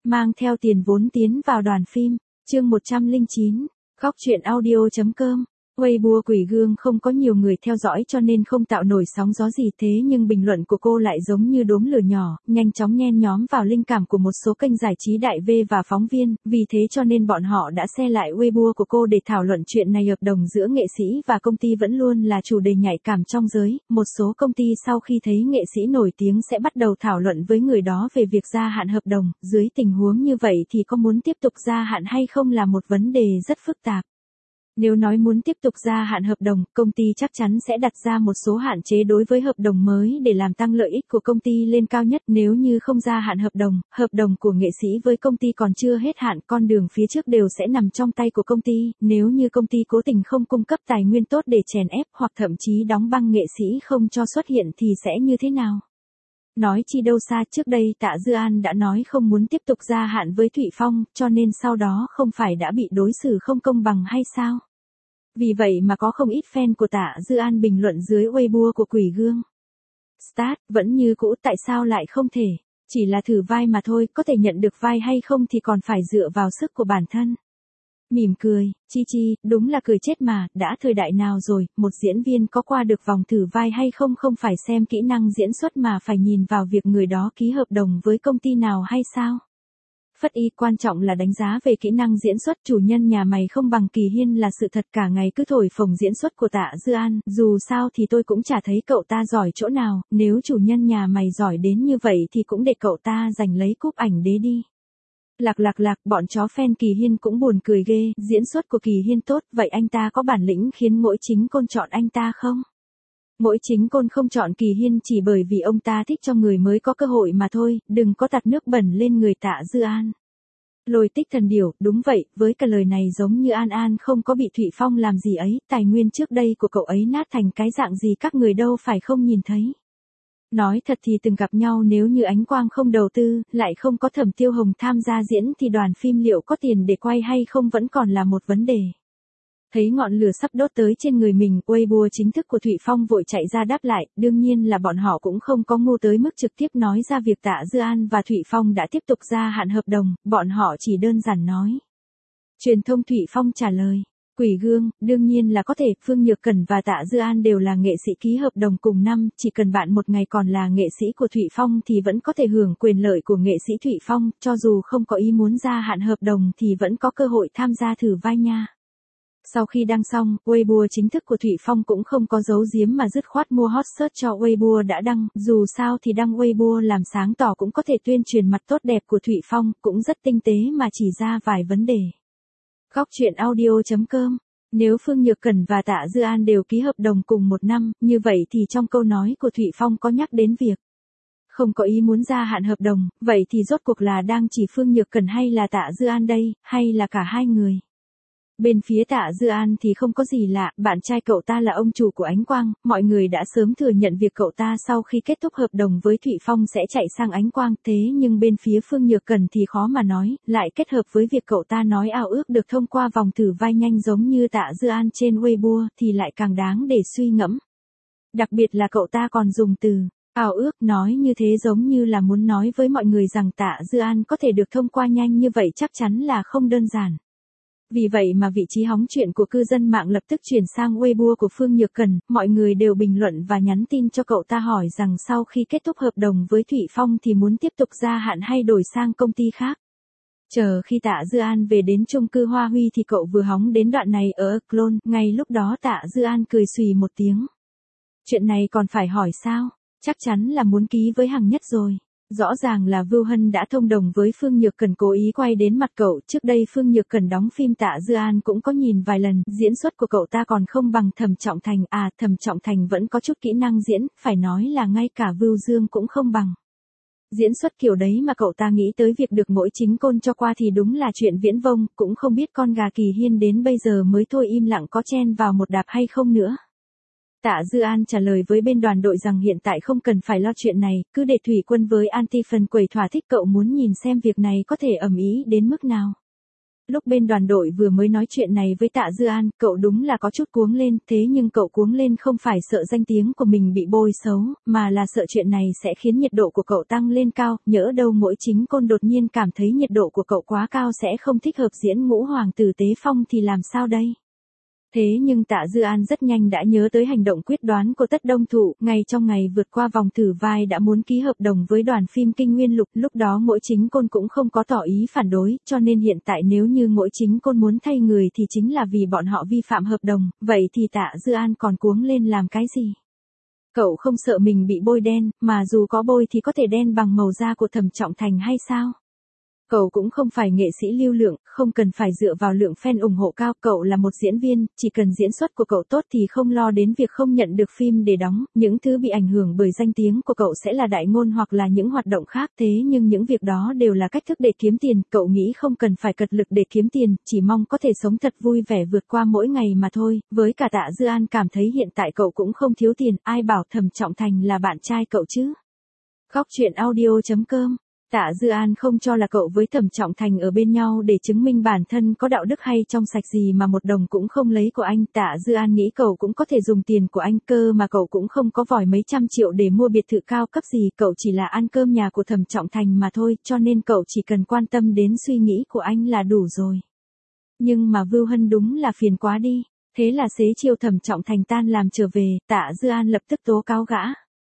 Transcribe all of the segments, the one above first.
Mang theo tiền vốn tiến vào đoàn phim. Chương 109. Góc truyện audio.com. Weibo Quỷ Gương không có nhiều người theo dõi cho nên không tạo nổi sóng gió gì, thế nhưng bình luận của cô lại giống như đốm lửa nhỏ, nhanh chóng nhen nhóm vào linh cảm của một số kênh giải trí đại V và phóng viên, vì thế cho nên bọn họ đã share lại Weibo của cô để thảo luận chuyện này. Hợp đồng giữa nghệ sĩ và công ty vẫn luôn là chủ đề nhạy cảm trong giới, một số công ty sau khi thấy nghệ sĩ nổi tiếng sẽ bắt đầu thảo luận với người đó về việc gia hạn hợp đồng, dưới tình huống như vậy thì có muốn tiếp tục gia hạn hay không là một vấn đề rất phức tạp. Nếu nói muốn tiếp tục gia hạn hợp đồng, công ty chắc chắn sẽ đặt ra một số hạn chế đối với hợp đồng mới để làm tăng lợi ích của công ty lên cao nhất. Nếu như không gia hạn hợp đồng của nghệ sĩ với công ty còn chưa hết hạn, con đường phía trước đều sẽ nằm trong tay của công ty. Nếu như công ty cố tình không cung cấp tài nguyên tốt để chèn ép hoặc thậm chí đóng băng nghệ sĩ không cho xuất hiện thì sẽ như thế nào? Nói chi đâu xa, trước đây Tạ Dư An đã nói không muốn tiếp tục gia hạn với Thụy Phong, cho nên sau đó không phải đã bị đối xử không công bằng hay sao? Vì vậy mà có không ít fan của Tạ Dư An bình luận dưới Weibo của Quỷ Gương. Start, vẫn như cũ, tại sao lại không thể? Chỉ là thử vai mà thôi, có thể nhận được vai hay không thì còn phải dựa vào sức của bản thân. Mỉm cười, chi, đúng là cười chết mà, đã thời đại nào rồi, một diễn viên có qua được vòng thử vai hay không không phải xem kỹ năng diễn xuất mà phải nhìn vào việc người đó ký hợp đồng với công ty nào hay sao? Phất y, quan trọng là đánh giá về kỹ năng diễn xuất. Chủ nhân nhà mày không bằng Kỳ Hiên là sự thật, cả ngày cứ thổi phồng diễn xuất của Tạ Dư An, dù sao thì tôi cũng chả thấy cậu ta giỏi chỗ nào, nếu chủ nhân nhà mày giỏi đến như vậy thì cũng để cậu ta giành lấy cúp ảnh đế đi. Lạc, bọn chó fan Kỳ Hiên cũng buồn cười ghê, diễn xuất của Kỳ Hiên tốt, vậy anh ta có bản lĩnh khiến Mỗi Chính Côn chọn anh ta không? Mỗi Chính Côn không chọn Kỳ Hiên chỉ bởi vì ông ta thích cho người mới có cơ hội mà thôi, đừng có tạt nước bẩn lên người Tạ Dư An. Lôi Tích Thần Điểu, đúng vậy, với cả lời này giống như An không có bị Thụy Phong làm gì ấy, tài nguyên trước đây của cậu ấy nát thành cái dạng gì các người đâu phải không nhìn thấy. Nói thật thì từng gặp nhau, nếu như Ánh Quang không đầu tư, lại không có Thẩm Tiêu Hồng tham gia diễn thì đoàn phim liệu có tiền để quay hay không vẫn còn là một vấn đề. Thấy ngọn lửa sắp đốt tới trên người mình, Weibo chính thức của Thụy Phong vội chạy ra đáp lại, đương nhiên là bọn họ cũng không có ngu tới mức trực tiếp nói ra việc Tạ Dư An và Thụy Phong đã tiếp tục gia hạn hợp đồng, bọn họ chỉ đơn giản nói. Truyền thông Thụy Phong trả lời, Quỷ Gương, đương nhiên là có thể, Phương Nhược Cẩn và Tạ Dư An đều là nghệ sĩ ký hợp đồng cùng năm, chỉ cần bạn một ngày còn là nghệ sĩ của Thụy Phong thì vẫn có thể hưởng quyền lợi của nghệ sĩ Thụy Phong, cho dù không có ý muốn gia hạn hợp đồng thì vẫn có cơ hội tham gia thử vai nha. Sau khi đăng xong, Weibo chính thức của Thụy Phong cũng không có giấu giếm mà dứt khoát mua hot search cho Weibo đã đăng, dù sao thì đăng Weibo làm sáng tỏ cũng có thể tuyên truyền mặt tốt đẹp của Thụy Phong, cũng rất tinh tế mà chỉ ra vài vấn đề. Góc truyện audio.com. Nếu Phương Nhược Cẩn và Tạ Dư An đều ký hợp đồng cùng một năm, như vậy thì trong câu nói của Thụy Phong có nhắc đến việc không có ý muốn gia hạn hợp đồng, vậy thì rốt cuộc là đang chỉ Phương Nhược Cẩn hay là Tạ Dư An đây, hay là cả hai người? Bên phía Tạ Dư An thì không có gì lạ, bạn trai cậu ta là ông chủ của Ánh Quang, mọi người đã sớm thừa nhận việc cậu ta sau khi kết thúc hợp đồng với Thụy Phong sẽ chạy sang Ánh Quang, thế nhưng bên phía Phương Nhược Cẩn thì khó mà nói, lại kết hợp với việc cậu ta nói ao ước được thông qua vòng thử vai nhanh giống như Tạ Dư An trên Weibo thì lại càng đáng để suy ngẫm. Đặc biệt là cậu ta còn dùng từ ao ước, nói như thế giống như là muốn nói với mọi người rằng Tạ Dư An có thể được thông qua nhanh như vậy chắc chắn là không đơn giản. Vì vậy mà vị trí hóng chuyện của cư dân mạng lập tức chuyển sang Weibo của Phương Nhược Cẩn, mọi người đều bình luận và nhắn tin cho cậu ta hỏi rằng sau khi kết thúc hợp đồng với Thụy Phong thì muốn tiếp tục gia hạn hay đổi sang công ty khác. Chờ khi Tạ Dư An về đến chung cư Hoa Huy thì cậu vừa hóng đến đoạn này ở Clone, ngay lúc đó Tạ Dư An cười xùy một tiếng. Chuyện này còn phải hỏi sao? Chắc chắn là muốn ký với Hằng Nhất rồi. Rõ ràng là Vưu Hân đã thông đồng với Phương Nhược Cẩn cố ý quay đến mặt cậu, trước đây Phương Nhược Cẩn đóng phim Tạ Dư An cũng có nhìn vài lần, diễn xuất của cậu ta còn không bằng Thẩm Trọng Thành, Thẩm Trọng Thành vẫn có chút kỹ năng diễn, phải nói là ngay cả Vưu Dương cũng không bằng. Diễn xuất kiểu đấy mà cậu ta nghĩ tới việc được Mỗi Chính Côn cho qua thì đúng là chuyện viễn vông, cũng không biết con gà Kỳ Hiên đến bây giờ mới thôi im lặng có chen vào một đạp hay không nữa. Tạ Dư An trả lời với bên đoàn đội rằng hiện tại không cần phải lo chuyện này, cứ để Thủy Quân với Anti phần quẩy thỏa thích, cậu muốn nhìn xem việc này có thể ầm ĩ đến mức nào. Lúc bên đoàn đội vừa mới nói chuyện này với Tạ Dư An, cậu đúng là có chút cuống lên, thế nhưng cậu cuống lên không phải sợ danh tiếng của mình bị bôi xấu, mà là sợ chuyện này sẽ khiến nhiệt độ của cậu tăng lên cao, nhỡ đâu Mỗi Chính Côn đột nhiên cảm thấy nhiệt độ của cậu quá cao sẽ không thích hợp diễn Ngũ Hoàng tử Tế Phong thì làm sao đây? Thế nhưng Tạ Dư An rất nhanh đã nhớ tới hành động quyết đoán của Tất Đông Thụ, ngay trong ngày vượt qua vòng thử vai đã muốn ký hợp đồng với đoàn phim Kinh Nguyên Lục, lúc đó Mỗi Chính Côn cũng không có tỏ ý phản đối, cho nên hiện tại nếu như Mỗi Chính Côn muốn thay người thì chính là vì bọn họ vi phạm hợp đồng, vậy thì Tạ Dư An còn cuống lên làm cái gì? Cậu không sợ mình bị bôi đen, mà dù có bôi thì có thể đen bằng màu da của Thẩm Trọng Thành hay sao? Cậu cũng không phải nghệ sĩ lưu lượng, không cần phải dựa vào lượng fan ủng hộ cao, cậu là một diễn viên, chỉ cần diễn xuất của cậu tốt thì không lo đến việc không nhận được phim để đóng, những thứ bị ảnh hưởng bởi danh tiếng của cậu sẽ là đại ngôn hoặc là những hoạt động khác, thế nhưng những việc đó đều là cách thức để kiếm tiền, cậu nghĩ không cần phải cật lực để kiếm tiền, chỉ mong có thể sống thật vui vẻ vượt qua mỗi ngày mà thôi, với cả Tạ Dư An cảm thấy hiện tại cậu cũng không thiếu tiền, ai bảo Thẩm Trọng Thành là bạn trai cậu chứ. Góc truyện audio.com Tạ Dư An không cho là cậu với Thẩm Trọng Thành ở bên nhau để chứng minh bản thân có đạo đức hay trong sạch gì mà một đồng cũng không lấy của anh. Tạ Dư An nghĩ cậu cũng có thể dùng tiền của anh, cơ mà cậu cũng không có vòi mấy trăm triệu để mua biệt thự cao cấp gì, cậu chỉ là ăn cơm nhà của Thẩm Trọng Thành mà thôi, cho nên cậu chỉ cần quan tâm đến suy nghĩ của anh là đủ rồi. Nhưng mà Vưu Hân đúng là phiền quá đi, thế là xế chiều Thẩm Trọng Thành tan làm trở về, Tạ Dư An lập tức tố cáo gã.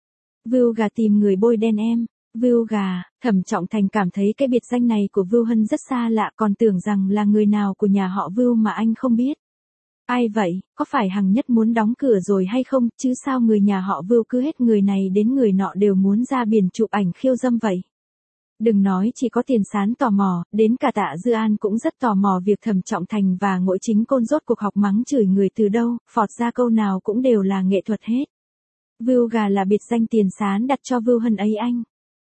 Vưu gà tìm người bôi đen em. Vưu gà, Thẩm Trọng Thành cảm thấy cái biệt danh này của Vưu Hân rất xa lạ, còn tưởng rằng là người nào của nhà họ Vưu mà anh không biết. Ai vậy, có phải Hằng Nhất muốn đóng cửa rồi hay không, chứ sao người nhà họ Vưu cứ hết người này đến người nọ đều muốn ra biển chụp ảnh khiêu dâm vậy? Đừng nói chỉ có Tiền Sán tò mò, đến cả Tạ Dư An cũng rất tò mò việc Thẩm Trọng Thành và Mỗi Chính Côn rốt cuộc học mắng chửi người từ đâu, phọt ra câu nào cũng đều là nghệ thuật hết. Vưu gà là biệt danh Tiền Sán đặt cho Vưu Hân ấy anh.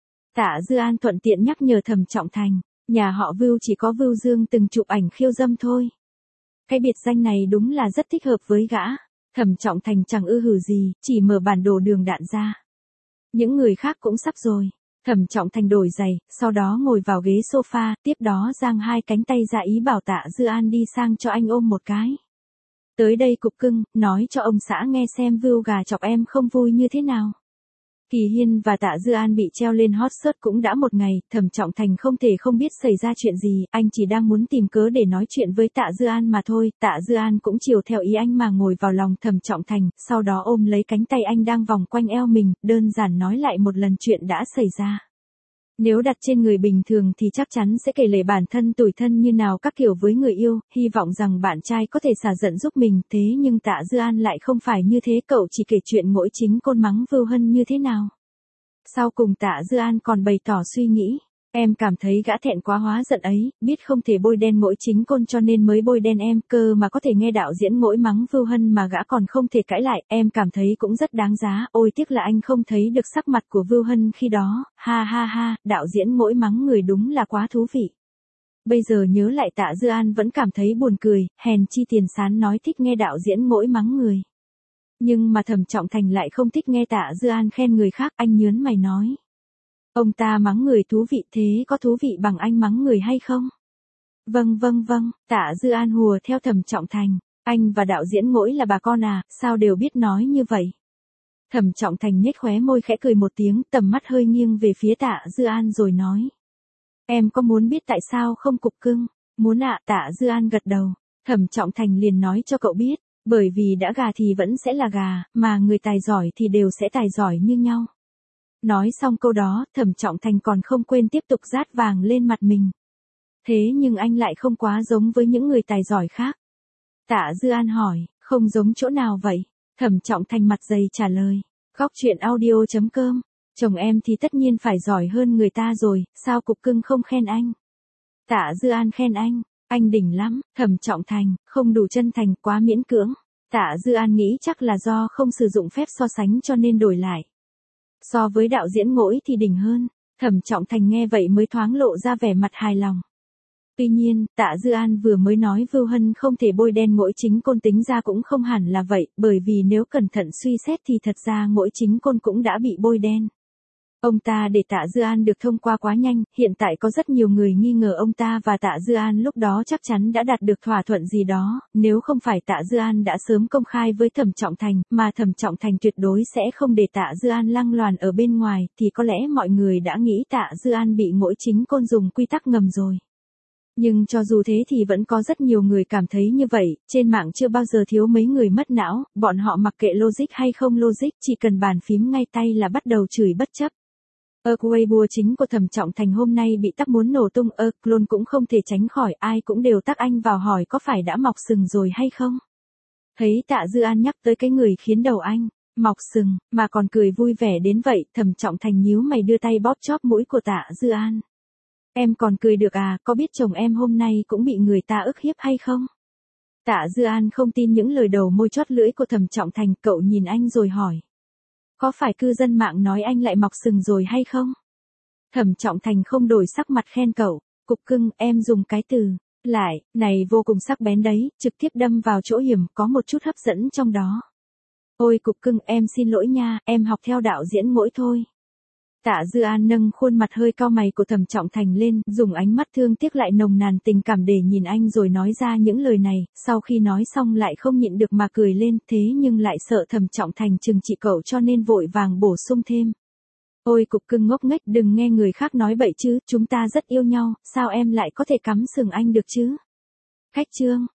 Tạ Dư An thuận tiện nhắc nhở Thẩm Trọng Thành, nhà họ Vưu chỉ có Vưu Dương từng chụp ảnh khiêu dâm thôi. Cái biệt danh này đúng là rất thích hợp với gã. Thẩm Trọng Thành chẳng ư hử gì, chỉ mở bản đồ đường đạn ra. Những người khác cũng sắp rồi. Thẩm Trọng Thành đổi giày, sau đó ngồi vào ghế sofa, tiếp đó giang hai cánh tay ra ý bảo Tạ Dư An đi sang cho anh ôm một cái. Tới đây cục cưng, nói cho ông xã nghe xem Vưu gà chọc em không vui như thế nào. Kỳ Hiên và Tạ Dư An bị treo lên hot search cũng đã một ngày, Thẩm Trọng Thành không thể không biết xảy ra chuyện gì, anh chỉ đang muốn tìm cớ để nói chuyện với Tạ Dư An mà thôi, Tạ Dư An cũng chiều theo ý anh mà ngồi vào lòng Thẩm Trọng Thành, sau đó ôm lấy cánh tay anh đang vòng quanh eo mình, đơn giản nói lại một lần chuyện đã xảy ra. Nếu đặt trên người bình thường thì chắc chắn sẽ kể lể bản thân tủi thân như nào các kiểu với người yêu, hy vọng rằng bạn trai có thể xả giận giúp mình, thế nhưng Tạ Dư An lại không phải như thế, cậu chỉ kể chuyện Mỗi Chính Côn mắng Vưu Hân như thế nào. Sau cùng Tạ Dư An còn bày tỏ suy nghĩ, em cảm thấy gã thẹn quá hóa giận ấy, biết không thể bôi đen Mỗi Chính Côn cho nên mới bôi đen em, cơ mà có thể nghe đạo diễn Mỗi mắng Vưu Hân mà gã còn không thể cãi lại, em cảm thấy cũng rất đáng giá, ôi tiếc là anh không thấy được sắc mặt của Vưu Hân khi đó, ha ha ha, đạo diễn Mỗi mắng người đúng là quá thú vị. Bây giờ nhớ lại Tạ Dư An vẫn cảm thấy buồn cười, hèn chi Tiền Sán nói thích nghe đạo diễn Mỗi mắng người. Nhưng mà Thẩm Trọng Thành lại không thích nghe Tạ Dư An khen người khác, anh nhớn mày nói. Ông ta mắng người thú vị, thế có thú vị bằng anh mắng người hay không? Vâng, Tạ Dư An hùa theo Thẩm Trọng Thành, anh và đạo diễn Mỗi là bà con à, sao đều biết nói như vậy? Thẩm Trọng Thành nhếch khóe môi khẽ cười một tiếng, tầm mắt hơi nghiêng về phía Tạ Dư An rồi nói. Em có muốn biết tại sao không cục cưng? Muốn ạ, Tạ Dư An gật đầu. Thẩm Trọng Thành liền nói cho cậu biết, bởi vì đã gà thì vẫn sẽ là gà, mà người tài giỏi thì đều sẽ tài giỏi như nhau. Nói xong câu đó, Thẩm Trọng Thành còn không quên tiếp tục rát vàng lên mặt mình. Thế nhưng anh lại không quá giống với những người tài giỏi khác. Tạ Dư An hỏi, không giống chỗ nào vậy? Thẩm Trọng Thành mặt dày trả lời, góc truyện audio.com, chồng em thì tất nhiên phải giỏi hơn người ta rồi, sao cục cưng không khen anh? Tạ Dư An khen anh đỉnh lắm, Thẩm Trọng Thành, không đủ chân thành, quá miễn cưỡng. Tạ Dư An nghĩ chắc là do không sử dụng phép so sánh cho nên đổi lại. So với đạo diễn Mỗi thì đỉnh hơn, Thẩm Trọng Thành nghe vậy mới thoáng lộ ra vẻ mặt hài lòng. Tuy nhiên, Tạ Dư An vừa mới nói Vưu Hân không thể bôi đen Mỗi Chính Côn tính ra cũng không hẳn là vậy, bởi vì nếu cẩn thận suy xét thì thật ra Mỗi Chính Côn cũng đã bị bôi đen. Ông ta để Tạ Dư An được thông qua quá nhanh, hiện tại có rất nhiều người nghi ngờ ông ta và Tạ Dư An lúc đó chắc chắn đã đạt được thỏa thuận gì đó, nếu không phải Tạ Dư An đã sớm công khai với Thẩm Trọng Thành, mà Thẩm Trọng Thành tuyệt đối sẽ không để Tạ Dư An lăng loàn ở bên ngoài, thì có lẽ mọi người đã nghĩ Tạ Dư An bị Mỗi Chính Côn dùng quy tắc ngầm rồi. Nhưng cho dù thế thì vẫn có rất nhiều người cảm thấy như vậy, trên mạng chưa bao giờ thiếu mấy người mất não, bọn họ mặc kệ logic hay không logic, chỉ cần bàn phím ngay tay là bắt đầu chửi bất chấp. Weibo chính của Thẩm Trọng Thành hôm nay bị tắc muốn nổ tung, clone cũng không thể tránh khỏi, ai cũng đều tắc anh vào hỏi có phải đã mọc sừng rồi hay không. Thấy Tạ Dư An nhắc tới cái người khiến đầu anh mọc sừng, mà còn cười vui vẻ đến vậy, Thẩm Trọng Thành nhíu mày đưa tay bóp chóp mũi của Tạ Dư An. Em còn cười được à, có biết chồng em hôm nay cũng bị người ta ức hiếp hay không? Tạ Dư An không tin những lời đầu môi chót lưỡi của Thẩm Trọng Thành, cậu nhìn anh rồi hỏi. Có phải cư dân mạng nói anh lại mọc sừng rồi hay không? Thẩm Trọng Thành không đổi sắc mặt khen cậu, cục cưng, em dùng cái từ lại này vô cùng sắc bén đấy, trực tiếp đâm vào chỗ hiểm, có một chút hấp dẫn trong đó. Ôi cục cưng, em xin lỗi nha, em học theo đạo diễn mỗi thôi. Tạ Dư An nâng khuôn mặt hơi cau mày của Thẩm Trọng Thành lên, dùng ánh mắt thương tiếc lại nồng nàn tình cảm để nhìn anh rồi nói ra những lời này, sau khi nói xong lại không nhịn được mà cười lên, thế nhưng lại sợ Thẩm Trọng Thành trừng trị cậu cho nên vội vàng bổ sung thêm. Ôi cục cưng ngốc nghếch, đừng nghe người khác nói bậy chứ, chúng ta rất yêu nhau, sao em lại có thể cắm sừng anh được chứ? Khách trương.